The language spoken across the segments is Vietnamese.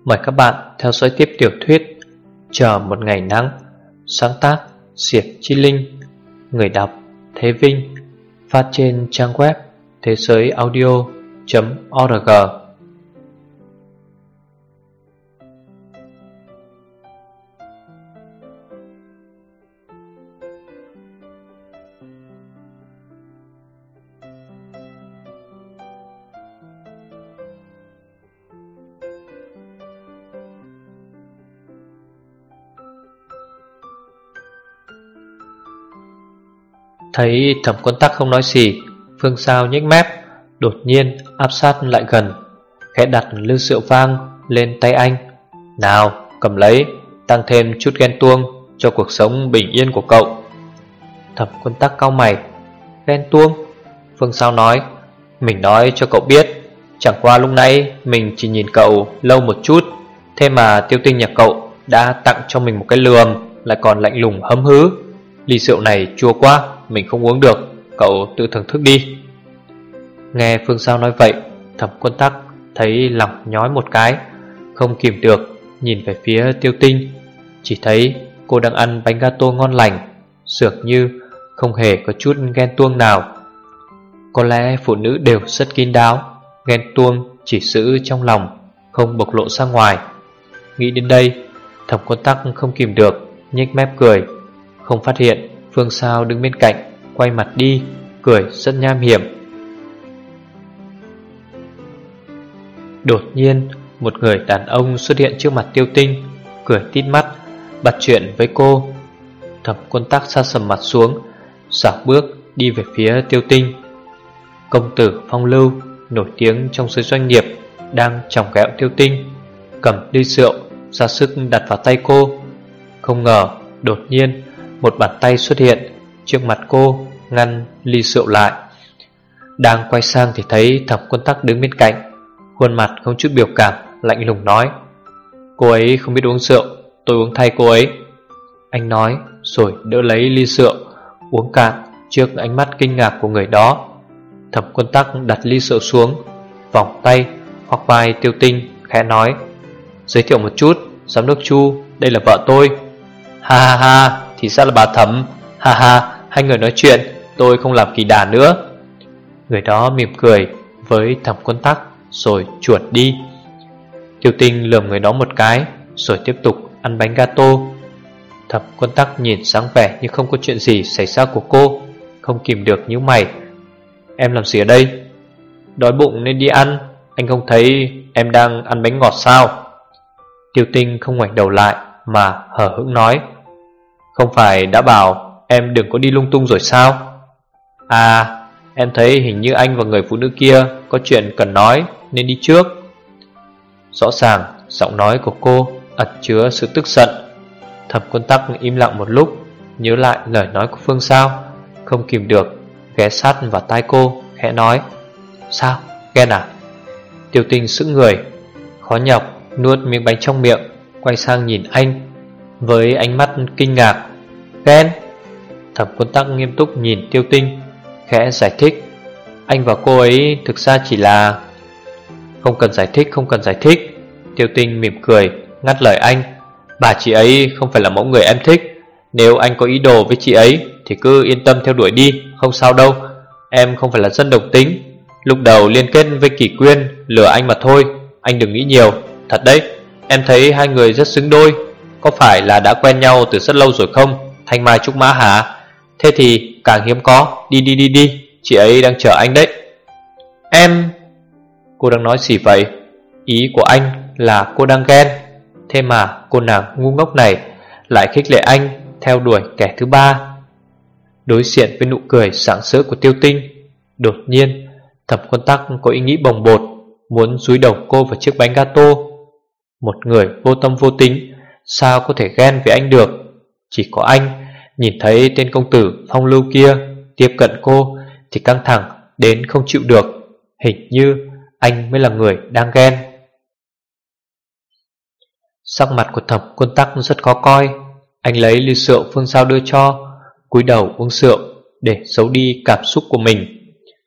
Mời các bạn theo dõi tiếp tiểu thuyết Chờ một ngày nắng, sáng tác Diệp Chi Linh, người đọc Thế Vinh, phát trên trang web thế giới audio.org. Thấy Thẩm Quân Tắc không nói gì, Phương Sao nhếch mép, đột nhiên áp sát lại gần, khẽ đặt lư rượu vang lên tay anh. Nào, cầm lấy, tăng thêm chút ghen tuông cho cuộc sống bình yên của cậu. Thẩm Quân Tắc cau mày. Ghen tuông? Phương Sao nói. Mình nói cho cậu biết, chẳng qua lúc nãy mình chỉ nhìn cậu lâu một chút, thế mà Tiêu Tinh nhà cậu đã tặng cho mình một cái lườm, lại còn lạnh lùng hấm hứ. Ly rượu này chua quá, mình không uống được, cậu tự thưởng thức đi. Nghe Phương Sao nói vậy, Thẩm Quân Tắc thấy lòng nhói một cái, không kìm được nhìn về phía Tiêu Tinh. Chỉ thấy cô đang ăn bánh gato ngon lành, dường như không hề có chút ghen tuông nào. Có lẽ phụ nữ đều rất kín đáo, ghen tuông chỉ giữ trong lòng, không bộc lộ ra ngoài. Nghĩ đến đây, Thẩm Quân Tắc không kìm được nhếch mép cười, không phát hiện Phương Sao đứng bên cạnh, quay mặt đi, cười rất nham hiểm. Đột nhiên, một người đàn ông xuất hiện trước mặt Tiêu Tinh, cười tít mắt, bắt chuyện với cô. Thẩm Quân Tắc sa sầm mặt xuống, xảo bước đi về phía Tiêu Tinh. Công tử Phong Lưu, nổi tiếng trong giới doanh nghiệp, đang chòng ghẹo Tiêu Tinh, cầm ly rượu ra sức đặt vào tay cô. Không ngờ, đột nhiên một bàn tay xuất hiện trước mặt cô, ngăn ly rượu lại. Đang quay sang thì thấy Thẩm Quân Tắc đứng bên cạnh, khuôn mặt không chút biểu cảm, lạnh lùng nói. Cô ấy không biết uống rượu, tôi uống thay cô ấy. Anh nói rồi đỡ lấy ly rượu, uống cạn trước ánh mắt kinh ngạc của người đó. Thẩm Quân Tắc đặt ly rượu xuống, vòng tay hoặc vai Tiêu Tinh, khẽ nói. Giới thiệu một chút, giám đốc Chu, đây là vợ tôi. Ha ha ha, thì ra là bà Thẩm. Ha ha, hai người nói chuyện, tôi không làm kỳ đà nữa. Người đó mỉm cười với Thẩm Quân Tắc rồi chuột đi. Tiêu Tinh lườm người đó một cái, rồi tiếp tục ăn bánh gato. Thẩm Quân Tắc nhìn sáng vẻ như không có chuyện gì xảy ra của cô, không kìm được nhíu mày. Em làm gì ở đây? Đói bụng nên đi ăn, anh không thấy em đang ăn bánh ngọt sao? Tiêu Tinh không ngoảnh đầu lại mà hờ hững nói. Không phải đã bảo em đừng có đi lung tung rồi sao? À, em thấy hình như anh và người phụ nữ kia có chuyện cần nói nên đi trước. Rõ ràng giọng nói của cô ẩn chứa sự tức giận. Thẩm Quân Tắc im lặng một lúc, nhớ lại lời nói của Phương Sao, không kìm được ghé sát vào tai cô, khẽ nói. Sao, ghen à? Tiêu Tinh sững người, khó nhọc nuốt miếng bánh trong miệng, quay sang nhìn anh với ánh mắt kinh ngạc. Ghen? Thẩm Quân Tắc nghiêm túc nhìn Tiêu Tinh, khẽ giải thích. Anh và cô ấy thực ra chỉ là... Không cần giải thích, không cần giải thích. Tiêu Tinh mỉm cười ngắt lời anh. Bà chị ấy không phải là mẫu người em thích. Nếu anh có ý đồ với chị ấy thì cứ yên tâm theo đuổi đi, không sao đâu. Em không phải là dân độc tính. Lúc đầu liên kết với Kỷ Quyên lừa anh mà thôi. Anh đừng nghĩ nhiều. Thật đấy, em thấy hai người rất xứng đôi. Có phải là đã quen nhau từ rất lâu rồi không, Thanh Mai Trúc Mã hả? Thế thì càng hiếm có. Đi đi đi đi, chị ấy đang chờ anh đấy. Em... Cô đang nói gì vậy? Ý của anh là cô đang ghen. Thế mà cô nàng ngu ngốc này lại khích lệ anh theo đuổi kẻ thứ ba. Đối diện với nụ cười sảng sỡ của Tiêu Tinh, đột nhiên Thẩm Quân Tắc có ý nghĩ bồng bột, muốn dúi đầu cô vào chiếc bánh gato. Một người vô tâm vô tính sao có thể ghen với anh được? Chỉ có anh nhìn thấy tên công tử Phong Lưu kia tiếp cận cô thì căng thẳng đến không chịu được. Hình như anh mới là người đang ghen. Sắc mặt của Thẩm Quân Tắc rất khó coi. Anh lấy ly rượu Phương Sao đưa cho, cúi đầu uống rượu để giấu đi cảm xúc của mình.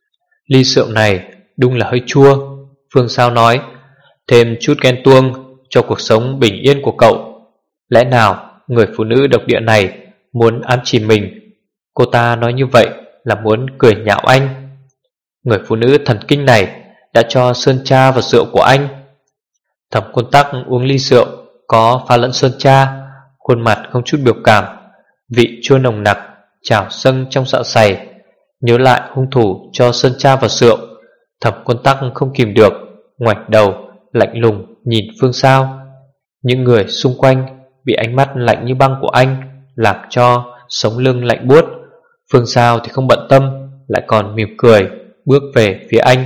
Ly rượu này đúng là hơi chua, Phương Sao nói. Thêm chút ghen tuông cho cuộc sống bình yên của cậu. Lẽ nào người phụ nữ độc địa này muốn ám chỉ mình? Cô ta nói như vậy là muốn cười nhạo anh. Người phụ nữ thần kinh này đã cho sơn tra vào rượu của anh. Thẩm Quân Tắc uống ly rượu có pha lẫn sơn tra, khuôn mặt không chút biểu cảm, vị chua nồng nặc trào dâng trong dạ dày. Nhớ lại hung thủ cho sơn tra vào rượu, Thẩm Quân Tắc không kìm được ngoảnh đầu lạnh lùng nhìn Phương Sao. Những người xung quanh bị ánh mắt lạnh như băng của anh làm cho sống lưng lạnh buốt. Phương Sao thì không bận tâm, lại còn mỉm cười bước về phía anh.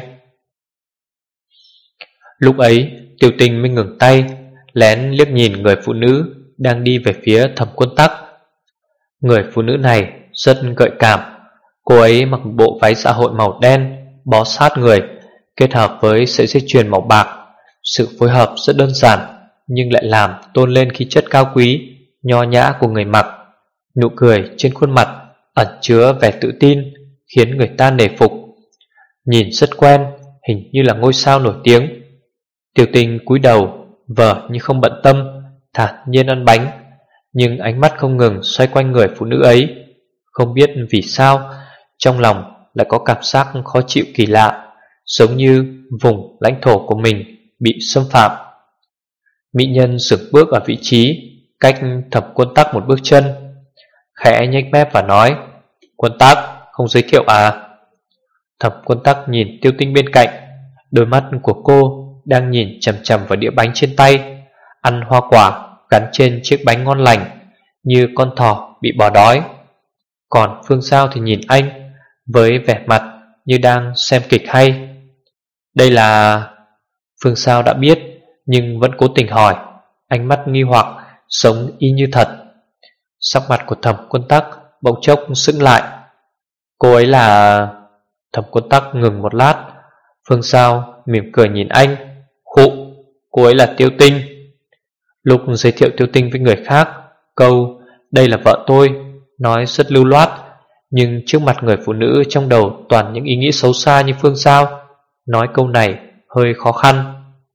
Lúc ấy Tiêu Tinh mới ngừng tay, lén liếc nhìn người phụ nữ đang đi về phía Thẩm Quân Tắc. Người phụ nữ này rất gợi cảm. Cô ấy mặc bộ váy xã hội màu đen bó sát người, kết hợp với sợi dây chuyền màu bạc. Sự phối hợp rất đơn giản nhưng lại làm tôn lên khí chất cao quý, nho nhã của người mặc. Nụ cười trên khuôn mặt ẩn chứa vẻ tự tin, khiến người ta nể phục. Nhìn rất quen, hình như là ngôi sao nổi tiếng. Tiêu Tinh cúi đầu, vờ như không bận tâm, thản nhiên ăn bánh, nhưng ánh mắt không ngừng xoay quanh người phụ nữ ấy. Không biết vì sao, trong lòng lại có cảm giác khó chịu kỳ lạ, giống như vùng lãnh thổ của mình bị xâm phạm. Mỹ nhân dừng bước ở vị trí cách Thẩm Quân Tắc một bước chân, khẽ nhếch mép và nói: "Quân Tắc, không giới thiệu à?" Thẩm Quân Tắc nhìn Tiêu Tinh bên cạnh, đôi mắt của cô đang nhìn chằm chằm vào đĩa bánh trên tay, ăn hoa quả gắn trên chiếc bánh ngon lành, như con thỏ bị bỏ đói. Còn Phương Sao thì nhìn anh với vẻ mặt như đang xem kịch hay. Đây là... Phương Sao đã biết nhưng vẫn cố tình hỏi, ánh mắt nghi hoặc, sống y như thật. Sắc mặt của Thẩm Quân Tắc bỗng chốc sững lại. Cô ấy là... Thẩm Quân Tắc ngừng một lát. Phương Sao mỉm cười nhìn anh. Khụ, cô ấy là Tiêu Tinh. Lúc giới thiệu Tiêu Tinh với người khác, câu "đây là vợ tôi" nói rất lưu loát, nhưng trước mặt người phụ nữ trong đầu toàn những ý nghĩ xấu xa như Phương Sao, nói câu này hơi khó khăn.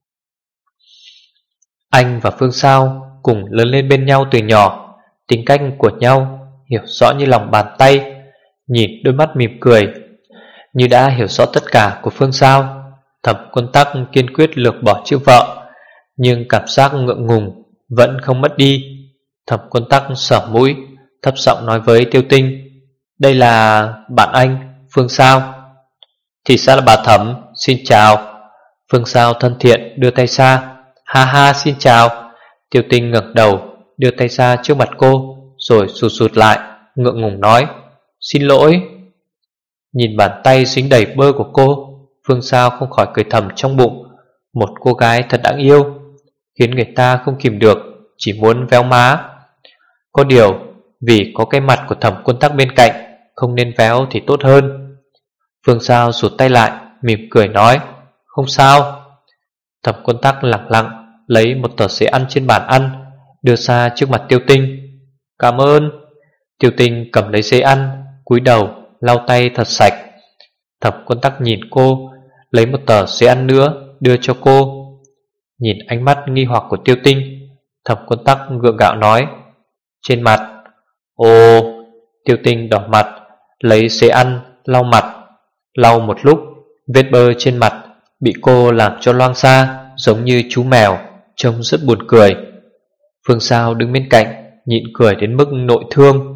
Anh và Phương Sao cùng lớn lên bên nhau từ nhỏ, tính cách của nhau hiểu rõ như lòng bàn tay. Nhìn đôi mắt mỉm cười, như đã hiểu rõ tất cả của Phương Sao, Thẩm Quân Tắc kiên quyết lược bỏ chữ vợ, nhưng cảm giác ngượng ngùng vẫn không mất đi. Thẩm Quân Tắc sờ mũi, thấp giọng nói với Tiêu Tinh: "Đây là bạn anh, Phương Sao." "Thì sao là bà Thẩm, xin chào." Phương Sao thân thiện đưa tay ra. "Ha ha, xin chào." Tiêu Tinh ngẩng đầu, đưa tay ra trước mặt cô, rồi rụt rụt lại, ngượng ngùng nói: "Xin lỗi." Nhìn bàn tay dính đầy bơ của cô, Phương Sao không khỏi cười thầm trong bụng. Một cô gái thật đáng yêu, khiến người ta không kìm được, chỉ muốn véo má. Có điều, vì có cái mặt của Thẩm Quân Tắc bên cạnh, không nên véo thì tốt hơn. Phương Sao rụt tay lại, mỉm cười nói: "Không sao." Thẩm Quân Tắc lặng lặng lấy một tờ giấy ăn trên bàn ăn, đưa ra trước mặt Tiêu Tinh. "Cảm ơn." Tiêu Tinh cầm lấy giấy ăn, cúi đầu lau tay thật sạch. Thẩm Quân Tắc nhìn cô, lấy một tờ giấy ăn nữa đưa cho cô. Nhìn ánh mắt nghi hoặc của Tiêu Tinh, Thẩm Quân Tắc gượng gạo nói: "Trên mặt." "Ồ." Tiêu Tinh đỏ mặt, lấy giấy ăn lau mặt. Lau một lúc, vết bơ trên mặt bị cô làm cho loang xa, giống như chú mèo, trông rất buồn cười. Phương Sao đứng bên cạnh, nhịn cười đến mức nội thương.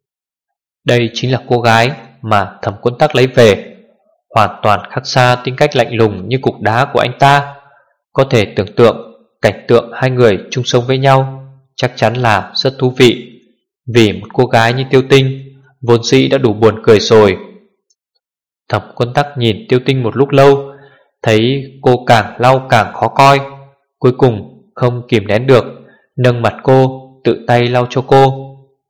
Đây chính là cô gái mà Thẩm Quân Tắc lấy về, hoàn toàn khác xa tính cách lạnh lùng như cục đá của anh ta. Có thể tưởng tượng cảnh tượng hai người chung sống với nhau chắc chắn là rất thú vị. Vì một cô gái như Tiêu Tinh vốn dĩ đã đủ buồn cười rồi. Thẩm Quân Tắc nhìn Tiêu Tinh một lúc lâu, thấy cô càng lau càng khó coi, cuối cùng không kìm nén được, nâng mặt cô, tự tay lau cho cô.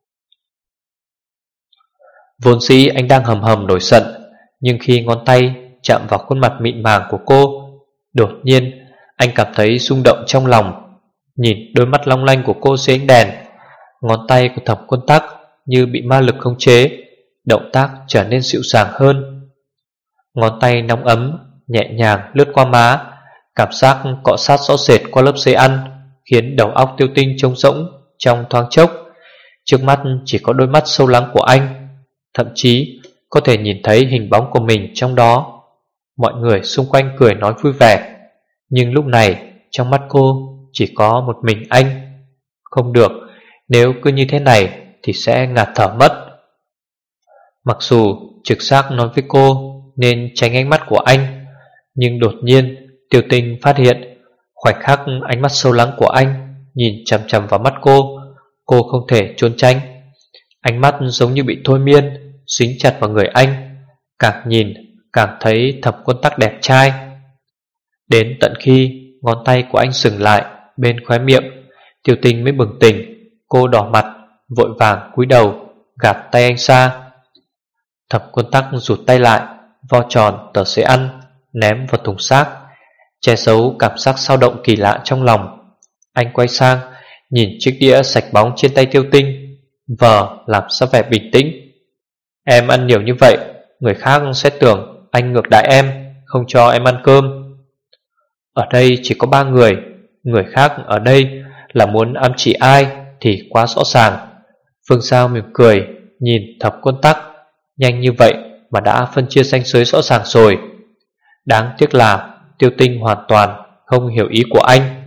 Vốn dĩ anh đang hầm hầm nổi giận, nhưng khi ngón tay chạm vào khuôn mặt mịn màng của cô, đột nhiên anh cảm thấy rung động trong lòng. Nhìn đôi mắt long lanh của cô dưới ánh đèn, ngón tay của Thẩm Quân Tắc như bị ma lực khống chế, động tác trở nên dịu dàng hơn. Ngón tay nóng ấm nhẹ nhàng lướt qua má, cảm giác cọ sát rõ rệt qua lớp giấy ăn, khiến đầu óc Tiêu Tinh trống rỗng trong thoáng chốc. Trước mắt chỉ có đôi mắt sâu lắng của anh, thậm chí có thể nhìn thấy hình bóng của mình trong đó. Mọi người xung quanh cười nói vui vẻ, nhưng lúc này trong mắt cô chỉ có một mình anh. Không được, nếu cứ như thế này thì sẽ ngạt thở mất. Mặc dù trực giác nói với cô nên tránh ánh mắt của anh, nhưng đột nhiên Tiêu Tinh phát hiện khoảnh khắc ánh mắt sâu lắng của anh nhìn chằm chằm vào mắt cô không thể trốn tránh. Ánh mắt giống như bị thôi miên, dính chặt vào người anh, càng nhìn càng thấy Thẩm Quân Tắc đẹp trai. Đến tận khi ngón tay của anh dừng lại bên khóe miệng, Tiêu Tinh mới bừng tỉnh. Cô đỏ mặt, vội vàng cúi đầu gạt tay anh ra. Thẩm Quân Tắc rụt tay lại, vo tròn tờ giấy ăn ném vào thùng rác, che giấu cảm giác dao động kỳ lạ trong lòng. Anh quay sang nhìn chiếc đĩa sạch bóng trên tay Tiêu Tinh, vờ làm ra vẻ bình tĩnh. Em ăn nhiều như vậy, người khác sẽ tưởng anh ngược đãi em, không cho em ăn cơm. Ở đây chỉ có 3 người, người khác ở đây là muốn ám chỉ ai thì quá rõ ràng. Phương Sao mỉm cười nhìn Thẩm Quân Tắc, nhanh như vậy mà đã phân chia ranh giới rõ ràng rồi. Đáng tiếc là Tiêu Tinh hoàn toàn không hiểu ý của anh.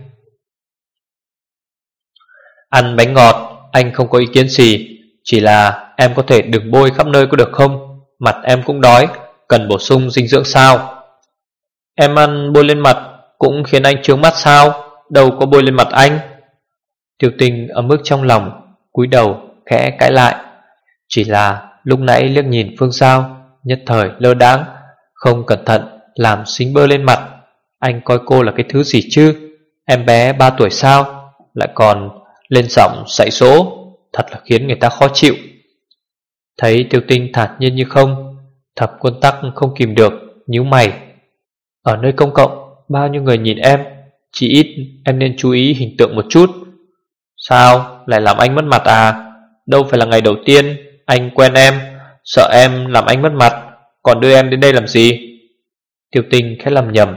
Ăn bánh ngọt anh không có ý kiến gì, chỉ là em có thể đừng bôi khắp nơi có được không? Mặt em cũng đói, cần bổ sung dinh dưỡng sao? Em ăn bôi lên mặt cũng khiến anh chướng mắt sao? Đâu có bôi lên mặt anh. Tiêu Tinh ấm ức trong lòng, cúi đầu khẽ cãi lại. Chỉ là lúc nãy liếc nhìn Phương Sao, nhất thời lơ đãng, không cẩn thận làm xính bơ lên mặt. Anh coi cô là cái thứ gì chứ? Em bé 3 tuổi sao? Lại còn lên giọng dạy dỗ, thật là khiến người ta khó chịu. Thấy Tiêu Tinh thản nhiên như không, Thẩm Quân Tắc không kìm được, nhíu mày. Ở nơi công cộng, bao nhiêu người nhìn em, chỉ ít em nên chú ý hình tượng một chút. Sao, lại làm anh mất mặt à? Đâu phải là ngày đầu tiên anh quen em, sợ em làm anh mất mặt, còn đưa em đến đây làm gì? Tiêu Tinh khẽ lầm nhầm.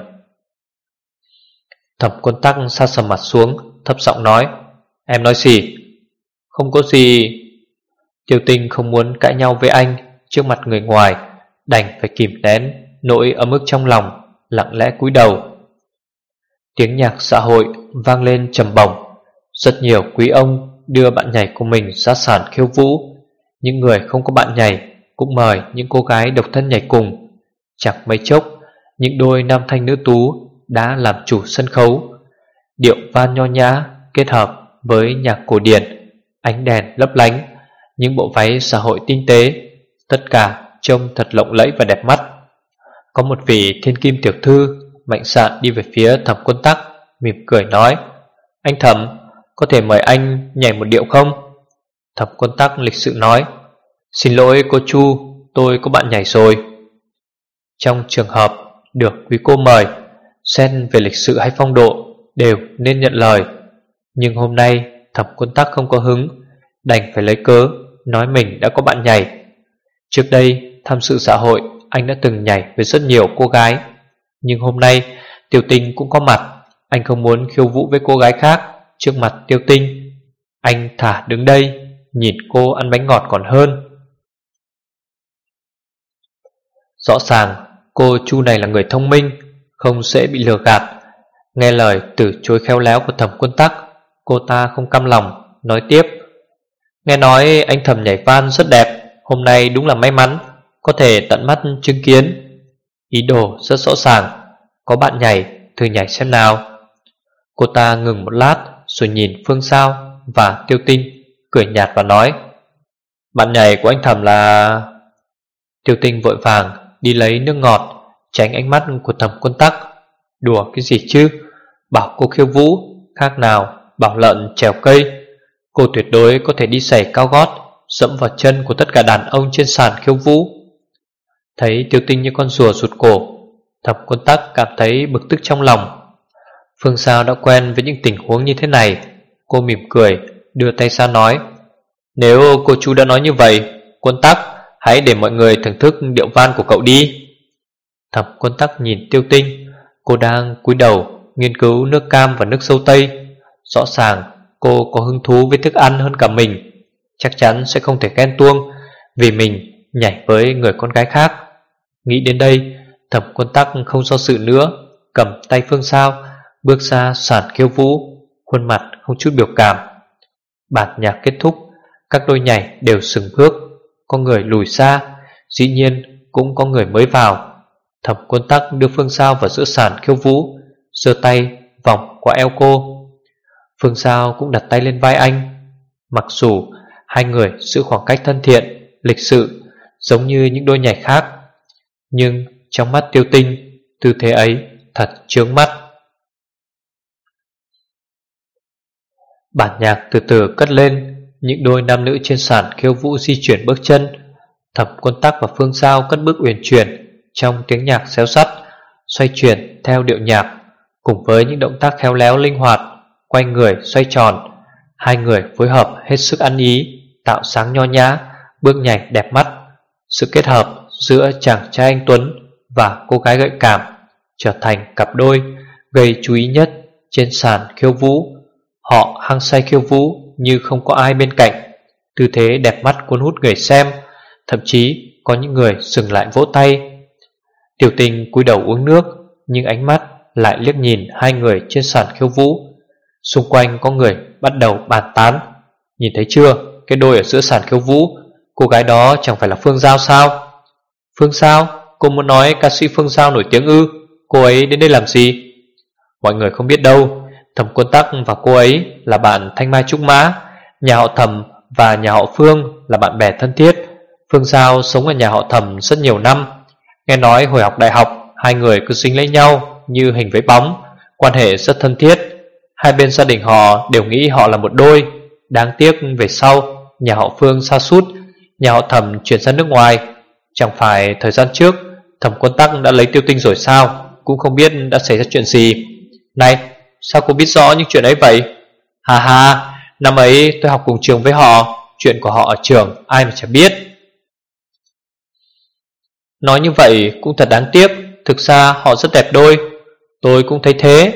Thẩm Quân Tắc sa sầm mặt xuống, thấp giọng nói. Em nói gì? Không có gì. Tiêu Tinh không muốn cãi nhau với anh trước mặt người ngoài, đành phải kìm nén nỗi ấm ức trong lòng, lặng lẽ cúi đầu. Tiếng nhạc xã hội vang lên trầm bổng. Rất nhiều quý ông đưa bạn nhảy của mình ra sàn khiêu vũ. Những người không có bạn nhảy cũng mời những cô gái độc thân nhảy cùng. Chẳng mấy chốc, những đôi nam thanh nữ tú đã làm chủ sân khấu. Điệu van nho nhã kết hợp với nhạc cổ điển, ánh đèn lấp lánh, những bộ váy xã hội tinh tế, tất cả trông thật lộng lẫy và đẹp mắt. Có một vị thiên kim tiểu thư mạnh dạn đi về phía Thẩm Quân Tắc, mỉm cười nói. Anh Thẩm, có thể mời anh nhảy một điệu không? Thẩm Quân Tắc lịch sự nói. Xin lỗi cô Chu, tôi có bạn nhảy rồi. Trong trường hợp được quý cô mời, xét về lịch sự hay phong độ đều nên nhận lời. Nhưng hôm nay Thẩm Quân Tắc không có hứng, đành phải lấy cớ nói mình đã có bạn nhảy. Trước đây tham dự xã hội, anh đã từng nhảy với rất nhiều cô gái, nhưng hôm nay Tiêu Tinh cũng có mặt. Anh không muốn khiêu vũ với cô gái khác trước mặt Tiêu Tinh. Anh thả đứng đây nhìn cô ăn bánh ngọt còn hơn. Rõ ràng cô Chu này là người thông minh, không dễ bị lừa gạt. Nghe lời từ chối khéo léo của Thẩm Quân Tắc, cô ta không cam lòng, nói tiếp. Nghe nói anh Thẩm nhảy van rất đẹp, hôm nay đúng là may mắn có thể tận mắt chứng kiến. Ý đồ rất rõ ràng. Có bạn nhảy, thử nhảy xem nào. Cô ta ngừng một lát rồi nhìn Phương Sao và Tiêu Tinh, cười nhạt và nói. Bạn nhảy của anh Thẩm là... Tiêu Tinh vội vàng đi lấy nước ngọt, tránh ánh mắt của Thẩm Quân Tắc. Đùa cái gì chứ? Bảo cô khiêu vũ khác nào bảo lợn trèo cây. Cô tuyệt đối có thể đi giày cao gót dẫm vào chân của tất cả đàn ông trên sàn khiêu vũ. Thấy Tiêu Tinh như con rùa rụt cổ, Thẩm Quân Tắc cảm thấy bực tức trong lòng. Phương Sao đã quen với những tình huống như thế này. Cô mỉm cười, đưa tay ra nói. Nếu cô chú đã nói như vậy, Quân Tắc, hãy để mọi người thưởng thức điệu van của cậu đi. Thẩm Quân Tắc nhìn Tiêu Tinh. Cô đang cúi đầu nghiên cứu nước cam và nước dâu tây. Rõ ràng cô có hứng thú với thức ăn hơn cả mình, chắc chắn sẽ không thể ghen tuông vì mình nhảy với người con gái khác. Nghĩ đến đây, Thẩm Quân Tắc không do dự nữa, cầm tay Phương Sao bước ra sàn khiêu vũ, khuôn mặt không chút biểu cảm. Bản nhạc kết thúc, các đôi nhảy đều dừng bước, có người lùi xa, dĩ nhiên cũng có người mới vào. Thẩm Quân Tắc đưa Phương Sao vào giữa sàn khiêu vũ, giơ tay vòng qua eo cô. Phương Sao cũng đặt tay lên vai anh. Mặc dù hai người giữ khoảng cách thân thiện, lịch sự, giống như những đôi nhảy khác, nhưng trong mắt Tiêu Tinh, tư thế ấy thật chướng mắt. Bản nhạc từ từ cất lên, những đôi nam nữ trên sàn khiêu vũ di chuyển bước chân. Thẩm Quân Tắc và Phương Sao cất bước uyển chuyển trong tiếng nhạc réo rắt, xoay chuyển theo điệu nhạc, cùng với những động tác khéo léo linh hoạt, quay người xoay tròn. Hai người phối hợp hết sức ăn ý, tạo sáng nho nhã, bước nhảy đẹp mắt. Sự kết hợp giữa chàng trai anh tuấn và cô gái gợi cảm trở thành cặp đôi gây chú ý nhất trên sàn khiêu vũ. Họ hăng say khiêu vũ như không có ai bên cạnh, tư thế đẹp mắt cuốn hút người xem, thậm chí có những người dừng lại vỗ tay. Tiểu Tình cúi đầu uống nước, nhưng ánh mắt lại liếc nhìn hai người trên sàn khiêu vũ. Xung quanh có người bắt đầu bàn tán. Nhìn thấy chưa, cái đôi ở giữa sàn khiêu vũ, cô gái đó chẳng phải là Phương Giao sao? Phương Giao? Cô muốn nói ca sĩ Phương Giao nổi tiếng ư? Cô ấy đến đây làm gì? Mọi người không biết đâu, Thẩm Quân Tắc và cô ấy là bạn thanh mai trúc mã. Nhà họ Thẩm và nhà họ Phương là bạn bè thân thiết. Phương Giao sống ở nhà họ Thẩm rất nhiều năm. Nghe nói hồi học đại học, hai người cứ dính lấy nhau như hình với bóng, quan hệ rất thân thiết. Hai bên gia đình họ đều nghĩ họ là một đôi. Đáng tiếc về sau nhà họ Phương sa sút, nhà họ Thẩm chuyển sang nước ngoài. Chẳng phải thời gian trước Thẩm Quân Tắc đã lấy Tiêu Tinh rồi sao? Cũng không biết đã xảy ra chuyện gì. Này, sao cô biết rõ những chuyện ấy vậy? Hà hà, năm ấy tôi học cùng trường với họ, chuyện của họ ở trường ai mà chả biết. Nói như vậy cũng thật đáng tiếc, thực ra họ rất đẹp đôi. Tôi cũng thấy thế.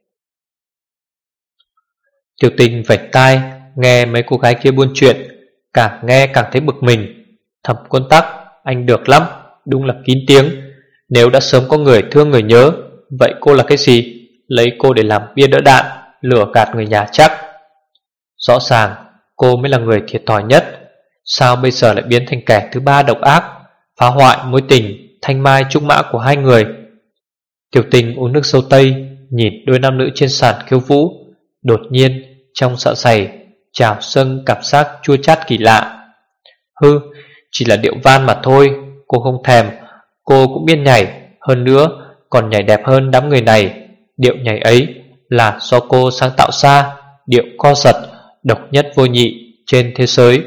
Tiểu Tình vạch tai nghe mấy cô gái kia buôn chuyện, càng nghe càng thấy bực mình. Thẩm Quân Tắc, anh được lắm, đúng là kín tiếng. Nếu đã sớm có người thương người nhớ, vậy cô là cái gì? Lấy cô để làm bia đỡ đạn, lừa gạt người nhà chắc. Rõ ràng cô mới là người thiệt thòi nhất. Sao bây giờ lại biến thành kẻ thứ ba độc ác, phá hoại mối tình thanh mai trúc mã của hai người? Tiểu Tình uống nước dâu tây, nhìn đôi nam nữ trên sàn khiêu vũ. Đột nhiên trong dạ dày trào dâng cảm giác chua chát kỳ lạ. Hư, chỉ là điệu van mà thôi. Cô không thèm, cô cũng biết nhảy, hơn nữa còn nhảy đẹp hơn đám người này. Điệu nhảy ấy là do cô sáng tạo ra, điệu co giật độc nhất vô nhị trên thế giới.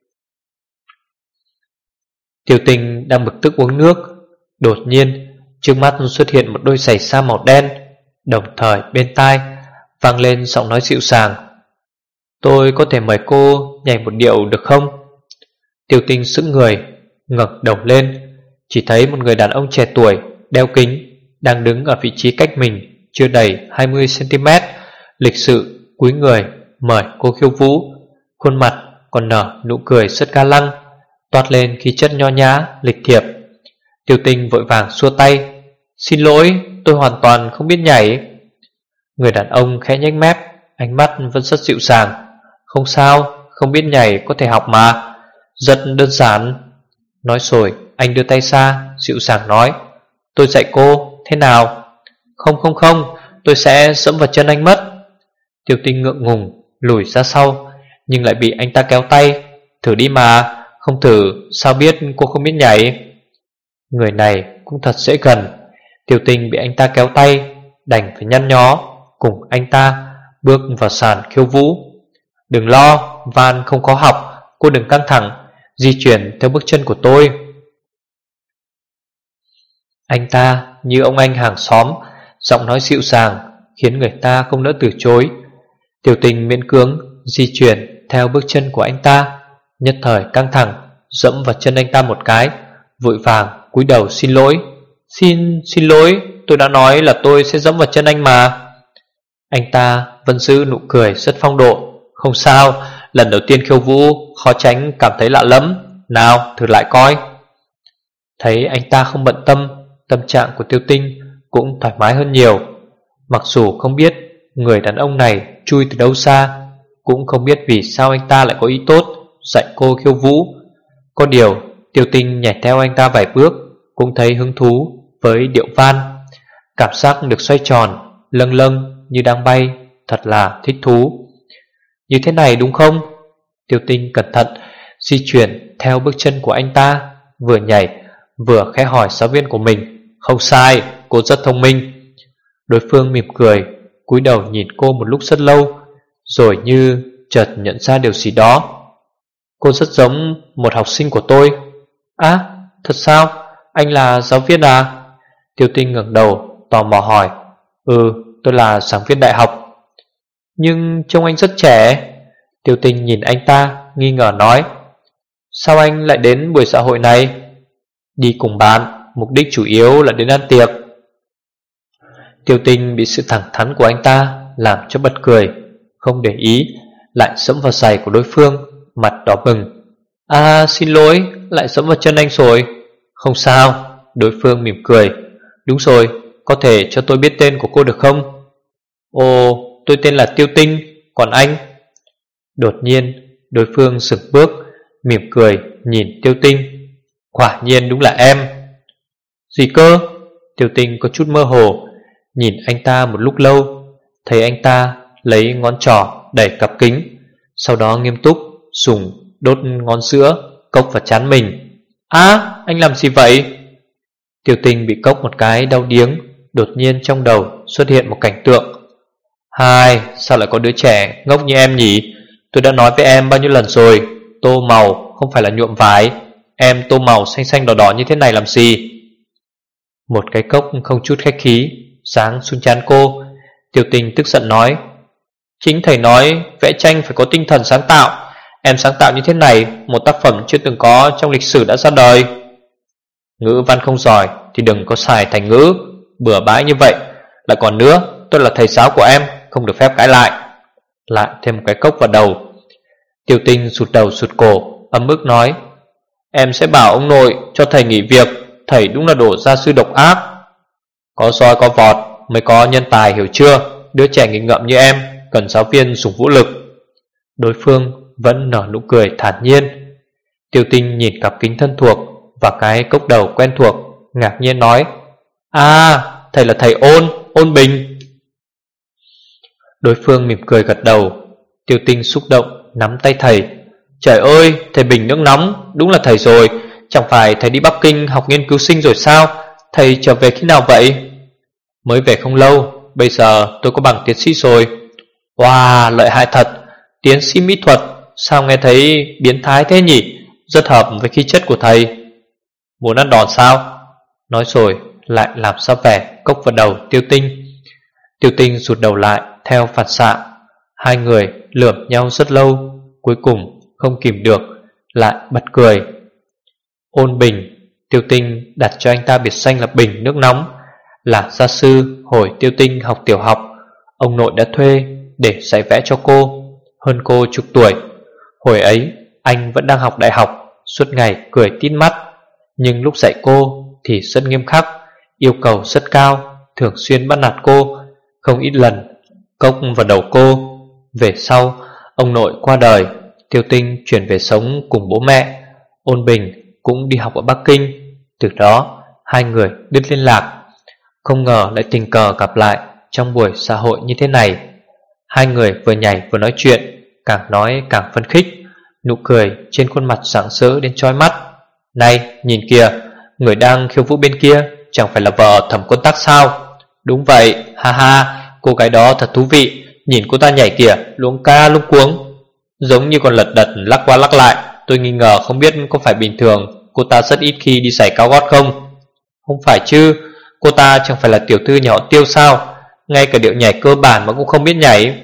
Tiểu Tình đang bực tức uống nước. Đột nhiên trước mắt xuất hiện một đôi giày sa màu đen. Đồng thời bên tai vang lên giọng nói dịu dàng. Tôi có thể mời cô nhảy một điệu được không? Tiểu Tình sững người, ngẩng đầu lên, chỉ thấy một người đàn ông trẻ tuổi đeo kính đang đứng ở vị trí cách mình chưa đầy 20cm, lịch sự cúi người mời cô khiêu vũ. Khuôn mặt còn nở nụ cười rất ga lăng, toát lên khí chất nho nhã lịch thiệp. Tiểu Tình vội vàng xua tay. Xin lỗi, tôi hoàn toàn không biết nhảy. Người đàn ông khẽ nhếch mép, ánh mắt vẫn rất dịu dàng. Không sao, không biết nhảy có thể học mà, rất đơn giản. Nói rồi anh đưa tay ra, dịu dàng nói. Tôi dạy cô, thế nào? Không, tôi sẽ dẫm vào chân anh mất. Tiểu Tình ngượng ngùng lùi ra sau, nhưng lại bị anh ta kéo tay. Thử đi mà, không thử sao biết cô không biết nhảy. Người này cũng thật dễ gần. Tiểu Tình bị anh ta kéo tay, đành phải nhăn nhó cùng anh ta bước vào sàn khiêu vũ. Đừng lo, van không khó học, cô đừng căng thẳng, di chuyển theo bước chân của tôi. Anh ta như ông anh hàng xóm, giọng nói dịu dàng khiến người ta không nỡ từ chối. Tiểu Tình miễn cưỡng di chuyển theo bước chân của anh ta, nhất thời căng thẳng, dẫm vào chân anh ta một cái, vội vàng cúi đầu xin lỗi. Xin lỗi, tôi đã nói là tôi sẽ dẫm vào chân anh mà. Anh ta vẫn giữ nụ cười rất phong độ. Không sao, lần đầu tiên khiêu vũ khó tránh cảm thấy lạ lẫm. Nào thử lại coi. Thấy anh ta không bận tâm, tâm trạng của Tiêu Tinh cũng thoải mái hơn nhiều. Mặc dù không biết người đàn ông này chui từ đâu xa, cũng không biết vì sao anh ta lại có ý tốt dạy cô khiêu vũ. Có điều Tiêu Tinh nhảy theo anh ta vài bước cũng thấy hứng thú với điệu van. Cảm giác được xoay tròn, lâng lâng như đang bay, thật là thích thú. Như thế này đúng không? Tiêu Tinh cẩn thận di chuyển theo bước chân của anh ta, vừa nhảy vừa khẽ hỏi giáo viên của mình. Không sai, cô rất thông minh. Đối phương mỉm cười, cúi đầu nhìn cô một lúc rất lâu, rồi như chợt nhận ra điều gì đó. Cô rất giống một học sinh của tôi. Á, thật sao? Anh là giáo viên à? Tiêu Tinh ngẩng đầu tò mò hỏi. Ừ, tôi là giảng viên đại học. Nhưng trông anh rất trẻ. Tiêu Tinh nhìn anh ta nghi ngờ nói. Sao anh lại đến buổi xã hội này? Đi cùng bạn, mục đích chủ yếu là đến ăn tiệc. Tiêu Tinh bị sự thẳng thắn của anh ta làm cho bật cười, không để ý, lại dẫm vào giày của đối phương, mặt đỏ bừng. À xin lỗi, lại dẫm vào chân anh rồi. Không sao, đối phương mỉm cười. Đúng rồi, có thể cho tôi biết tên của cô được không? Ồ, tôi tên là Tiêu Tinh, còn anh? Đột nhiên, đối phương dừng bước, mỉm cười nhìn Tiêu Tinh. Quả nhiên đúng là em. Gì cơ? Tiêu Tinh có chút mơ hồ, nhìn anh ta một lúc lâu, thấy anh ta lấy ngón trỏ đẩy cặp kính, sau đó nghiêm túc dùng đốt ngón giữa cốc vào trán mình. Á, anh làm gì vậy? Tiêu Tinh bị cốc một cái đau điếng. Đột nhiên trong đầu xuất hiện một cảnh tượng. Hai, sao lại có đứa trẻ ngốc như em nhỉ? Tôi đã nói với em bao nhiêu lần rồi, tô màu không phải là nhuộm vải. Em tô màu xanh xanh đỏ đỏ như thế này làm gì? Một cái cốc không chút khách khí giáng xuống trán cô. Tiêu Tinh tức giận nói. Chính thầy nói vẽ tranh phải có tinh thần sáng tạo. Em sáng tạo như thế này, một tác phẩm chưa từng có trong lịch sử đã ra đời. Ngữ văn không giỏi thì đừng có xài thành ngữ, bừa bãi như vậy. Lại còn nữa, tôi là thầy giáo của em, không được phép cãi lại. Lại thêm một cái cốc vào đầu. Tiêu Tinh sụt đầu sụt cổ, ấm ức nói. Em sẽ bảo ông nội cho thầy nghỉ việc. Thầy đúng là đồ gia sư độc ác. Có roi có vọt mới có nhân tài, hiểu chưa? Đứa trẻ nghịch ngợm như em cần giáo viên dùng vũ lực. Đối phương vẫn nở nụ cười thản nhiên. Tiêu Tinh nhìn cặp kính thân thuộc và cái cốc đầu quen thuộc, ngạc nhiên nói. À, thầy là thầy Ôn Bình. Đối phương mỉm cười gật đầu. Tiêu Tinh xúc động nắm tay thầy. Trời ơi, thầy Bình nước nóng, đúng là thầy rồi. Chẳng phải thầy đi Bắc Kinh học nghiên cứu sinh rồi sao? Thầy trở về khi nào vậy? Mới về không lâu, bây giờ tôi có bằng tiến sĩ rồi. Wow, lợi hại thật. Tiến sĩ mỹ thuật, sao nghe thấy biến thái thế nhỉ? Rất hợp với khí chất của thầy. Muốn ăn đòn sao? Nói rồi lại làm sao vẻ cốc vào đầu Tiêu Tinh. Tiêu Tinh rụt đầu lại theo phản xạ. Hai người lườm nhau rất lâu, cuối cùng không kìm được lại bật cười. Ôn Bình. Tiêu Tinh đặt cho anh ta biệt danh là Bình nước nóng. Là gia sư hồi Tiêu Tinh học tiểu học, ông nội đã thuê để dạy vẽ cho cô, hơn cô chục tuổi. Hồi ấy anh vẫn đang học đại học, suốt ngày cười tít mắt. Nhưng lúc dạy cô thì rất nghiêm khắc, yêu cầu rất cao, thường xuyên bắt nạt cô, không ít lần cốc vào đầu cô. Về sau ông nội qua đời, Tiêu Tinh chuyển về sống cùng bố mẹ. Ôn Bình cũng đi học ở Bắc Kinh. Từ đó hai người đứt liên lạc. Không ngờ lại tình cờ gặp lại trong buổi xã hội như thế này. Hai người vừa nhảy vừa nói chuyện, càng nói càng phấn khích, nụ cười trên khuôn mặt rạng rỡ đến chói mắt. Này, nhìn kìa, người đang khiêu vũ bên kia chẳng phải là vợ Thẩm Quân Tắc sao? Đúng vậy, ha ha, cô gái đó thật thú vị. Nhìn cô ta nhảy kìa, luống ca luống cuống, giống như còn lật đật lắc qua lắc lại. Tôi nghi ngờ không biết có phải bình thường cô ta rất ít khi đi giày cao gót không? Không phải chứ, cô ta chẳng phải là tiểu thư nhà họ Tiêu sao? Ngay cả điệu nhảy cơ bản mà cũng không biết nhảy.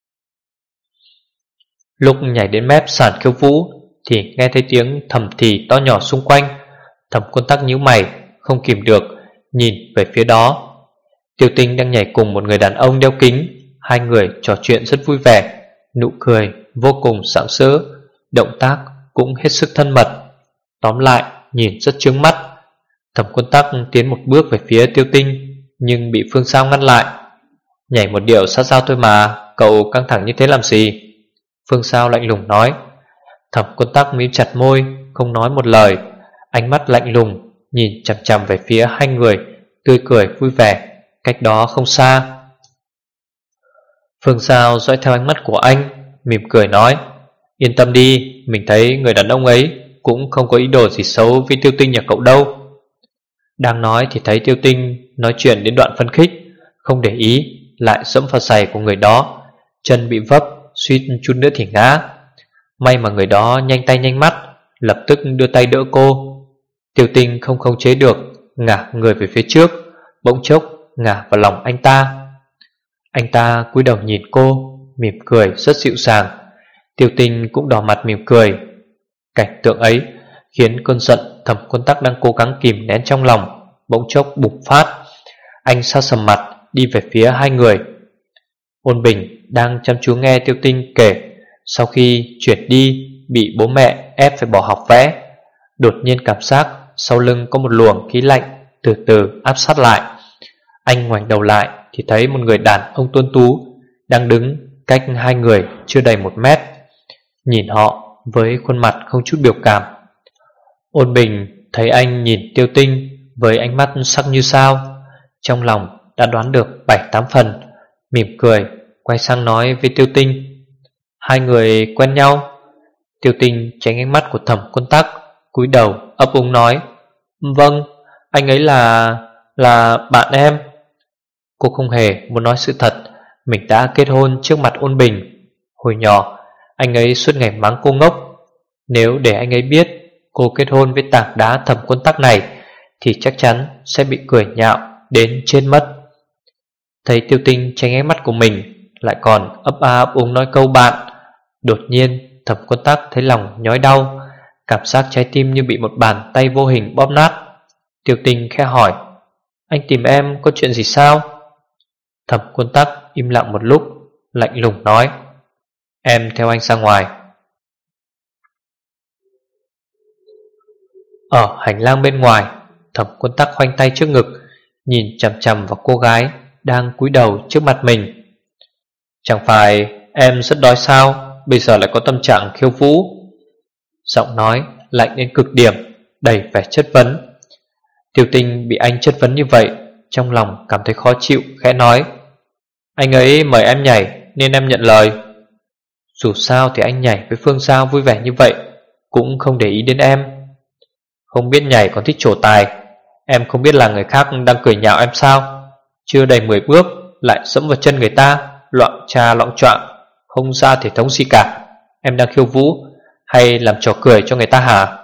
Lúc nhảy đến mép sàn khiêu vũ thì nghe thấy tiếng thầm thì to nhỏ xung quanh. Thẩm Quân Tắc nhíu mày, không kìm được nhìn về phía đó. Tiêu Tinh đang nhảy cùng một người đàn ông đeo kính. Hai người trò chuyện rất vui vẻ, nụ cười vô cùng sảng sỡ, động tác cũng hết sức thân mật. Tóm lại nhìn rất chướng mắt. Thẩm Quân Tắc tiến một bước về phía Tiêu Tinh, nhưng bị Phương Sao ngăn lại. Nhảy một điệu sát sao thôi mà, cậu căng thẳng như thế làm gì? Phương Sao lạnh lùng nói. Thẩm Quân Tắc mím chặt môi, không nói một lời, ánh mắt lạnh lùng nhìn chằm chằm về phía hai người, tươi cười vui vẻ cách đó không xa. Phương Sao dõi theo ánh mắt của anh, mỉm cười nói: Yên tâm đi, mình thấy người đàn ông ấy cũng không có ý đồ gì xấu với Tiêu Tinh nhà cậu đâu. Đang nói thì thấy Tiêu Tinh nói chuyện đến đoạn phấn khích, không để ý lại dẫm vào giày của người đó, chân bị vấp, suýt chút nữa thì ngã. May mà người đó nhanh tay nhanh mắt, lập tức đưa tay đỡ cô. Tiêu Tinh không khống chế được, ngả người về phía trước, bỗng chốc ngả vào lòng anh ta. Anh ta cúi đầu nhìn cô, mỉm cười rất dịu dàng. Tiêu Tinh cũng đỏ mặt mỉm cười. Cảnh tượng ấy khiến cơn giận Thẩm Quân Tắc đang cố gắng kìm nén trong lòng bỗng chốc bùng phát. Anh sa sầm mặt đi về phía hai người. Ôn Bình đang chăm chú nghe Tiêu Tinh kể sau khi chuyển đi bị bố mẹ ép phải bỏ học vẽ, đột nhiên cảm giác sau lưng có một luồng khí lạnh từ từ áp sát lại. Anh ngoảnh đầu lại thì thấy một người đàn ông tuấn tú đang đứng cách hai người chưa đầy 1 mét, nhìn họ với khuôn mặt không chút biểu cảm. Ôn Bình thấy anh nhìn Tiêu Tinh với ánh mắt sắc như sao, trong lòng đã đoán được 7-8 phần, mỉm cười quay sang nói với Tiêu Tinh: Hai người quen nhau? Tiêu Tinh tránh ánh mắt của Thẩm Quân Tắc, cúi đầu ấp úng nói: Vâng, anh ấy là bạn em. Cô không hề muốn nói sự thật, mình đã kết hôn trước mặt Ôn Bình. Hồi nhỏ anh ấy suốt ngày mắng cô ngốc. Nếu để anh ấy biết cô kết hôn với tảng đá Thẩm Quân Tắc này thì chắc chắn sẽ bị cười nhạo đến chết mất. Thấy Tiêu Tinh tránh ánh mắt của mình, lại còn ấp a ấp úng nói câu bạn, đột nhiên Thẩm Quân Tắc thấy lòng nhói đau, cảm giác trái tim như bị một bàn tay vô hình bóp nát. Tiêu Tinh khẽ hỏi: Anh tìm em có chuyện gì sao? Thẩm Quân Tắc im lặng một lúc, lạnh lùng nói: Em theo anh ra ngoài. Ở hành lang bên ngoài, Thẩm Quân Tắc khoanh tay trước ngực, nhìn chằm chằm vào cô gái đang cúi đầu trước mặt mình. Chẳng phải em rất đói sao, bây giờ lại có tâm trạng khiêu vũ? Giọng nói lạnh đến cực điểm, đầy vẻ chất vấn. Tiêu Tinh bị anh chất vấn như vậy, trong lòng cảm thấy khó chịu, khẽ nói: Anh ấy mời em nhảy nên em nhận lời. Dù sao thì anh nhảy với Phương Sao vui vẻ như vậy, cũng không để ý đến em. Không biết nhảy còn thích trổ tài, em không biết là người khác đang cười nhạo em sao? Chưa đầy 10 bước lại dẫm vào chân người ta, loạng cha loạng choạng, không ra thể thống gì cả. Em đang khiêu vũ hay làm trò cười cho người ta hả?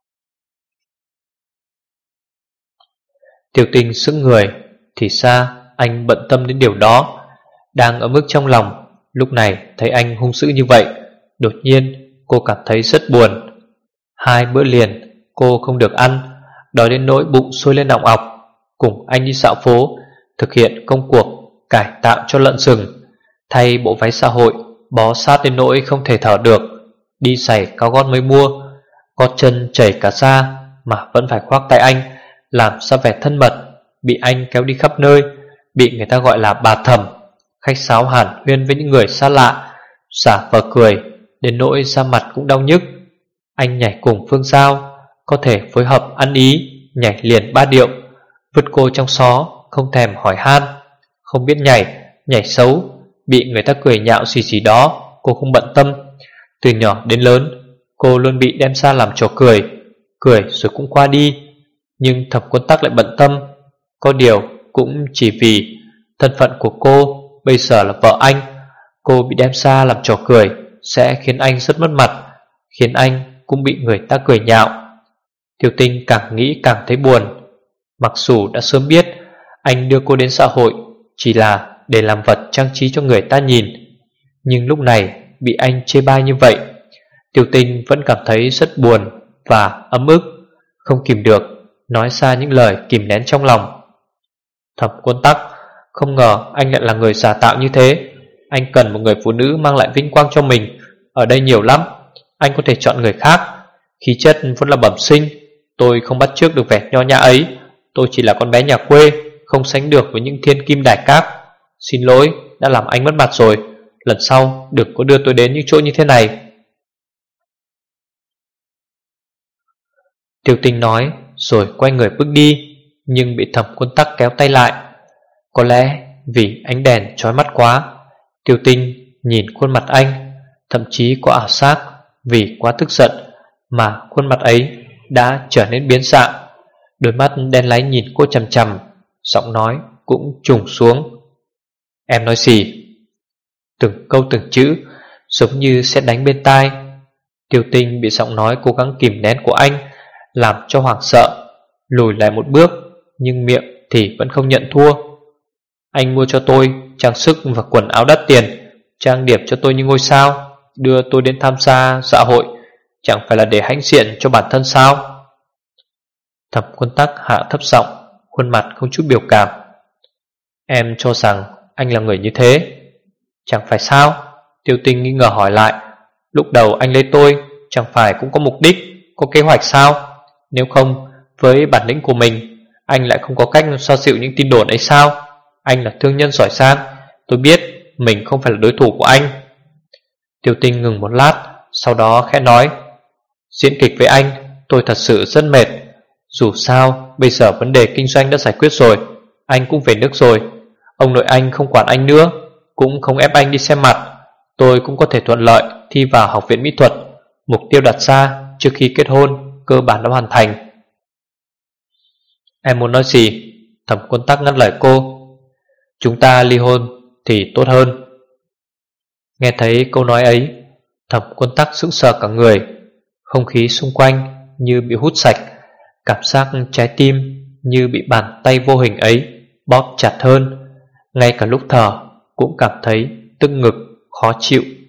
Tiêu Tinh sững người, thì ra anh bận tâm đến điều đó. Đang ở mức trong lòng, lúc này thấy anh hung dữ như vậy, đột nhiên cô cảm thấy rất buồn. 2 bữa liền cô không được ăn, đói đến nỗi bụng sôi lên ọng ọc. Cùng anh đi dạo phố, thực hiện công cuộc cải tạo cho lợn rừng, thay bộ váy xã hội bó sát đến nỗi không thể thở được, đi giày cao gót mới mua, gót chân chảy cả da mà vẫn phải khoác tay anh, làm ra vẻ thân mật, bị anh kéo đi khắp nơi, bị người ta gọi là bà Thẩm, khách sáo hàn huyên với những người xa lạ, giả vờ cười đến nỗi da mặt cũng đau nhức. Anh nhảy cùng Phương Sao, có thể phối hợp ăn ý, nhảy liền 3 điệu, vứt cô trong xó, không thèm hỏi han. Không biết nhảy xấu, bị người ta cười nhạo gì đó, cô không bận tâm. Từ nhỏ đến lớn, cô luôn bị đem ra làm trò cười, cười rồi cũng qua đi. Nhưng Thẩm Quân Tắc lại bận tâm. Có điều cũng chỉ vì thân phận của cô bây giờ là vợ anh, cô bị đem ra làm trò cười sẽ khiến anh rất mất mặt, khiến anh cũng bị người ta cười nhạo. Tiêu Tinh càng nghĩ càng thấy buồn. Mặc dù đã sớm biết anh đưa cô đến xã hội chỉ là để làm vật trang trí cho người ta nhìn, nhưng lúc này bị anh chê bai như vậy, Tiêu Tinh vẫn cảm thấy rất buồn và ấm ức, không kìm được nói ra những lời kìm nén trong lòng. Thẩm Quân Tắc, không ngờ anh lại là người giả tạo như thế. anh cần một người phụ nữ mang lại vinh quang cho mình. Ở đây nhiều lắm, anh có thể chọn người khác. Khí chất vốn là bẩm sinh, tôi không bắt chước được vẻ nho nhã ấy. Tôi chỉ là con bé nhà quê, không sánh được với những thiên kim đại cát. Xin lỗi, đã làm anh mất mặt rồi. Lần sau đừng có đưa tôi đến những chỗ như thế này. Tiêu Tinh nói rồi quay người bước đi, nhưng bị Thẩm Quân Tắc kéo tay lại. Có lẽ vì ánh đèn chói mắt quá, Tiêu Tinh nhìn khuôn mặt anh, thậm chí có ảo giác vì quá tức giận mà khuôn mặt ấy đã trở nên biến dạng. Đôi mắt đen láy nhìn cô chằm chằm, giọng nói cũng trùng xuống. Em nói gì? Từng câu từng chữ giống như sẽ đánh bên tai. Tiêu Tinh bị giọng nói cố gắng kìm nén của anh làm cho hoảng sợ, lùi lại một bước, nhưng miệng thì vẫn không nhận thua. Anh mua cho tôi trang sức và quần áo đắt tiền, trang điểm cho tôi như ngôi sao, đưa tôi đến tham gia dạ hội, chẳng phải là để hãnh diện cho bản thân sao? Thẩm Quân Tắc hạ thấp giọng, khuôn mặt không chút biểu cảm. Em cho rằng anh là người như thế? Chẳng phải sao? Tiêu Tinh nghi ngờ hỏi lại. Lúc đầu anh lấy tôi chẳng phải cũng có mục đích, có kế hoạch sao? Nếu không, với bản lĩnh của mình, anh lại không có cách xoa dịu những tin đồn ấy sao? Anh là thương nhân giỏi giang, tôi biết mình không phải là đối thủ của anh. Tiêu Tinh ngừng một lát, sau đó khẽ nói, diễn kịch với anh tôi thật sự rất mệt. Dù sao bây giờ vấn đề kinh doanh đã giải quyết rồi, anh cũng về nước rồi. Ông nội anh không quản anh nữa, cũng không ép anh đi xem mặt. Tôi cũng có thể thuận lợi thi vào học viện mỹ thuật. Mục tiêu đặt ra trước khi kết hôn cơ bản đã hoàn thành. Em muốn nói gì? Thẩm Quân Tắc ngắt lời cô. Chúng ta ly hôn thì tốt hơn. Nghe thấy câu nói ấy, Thẩm Quân Tắc sững sờ cả người. Không khí xung quanh như bị hút sạch, cảm giác trái tim như bị bàn tay vô hình ấy bóp chặt hơn. Ngay cả lúc thở cũng cảm thấy tức ngực, khó chịu.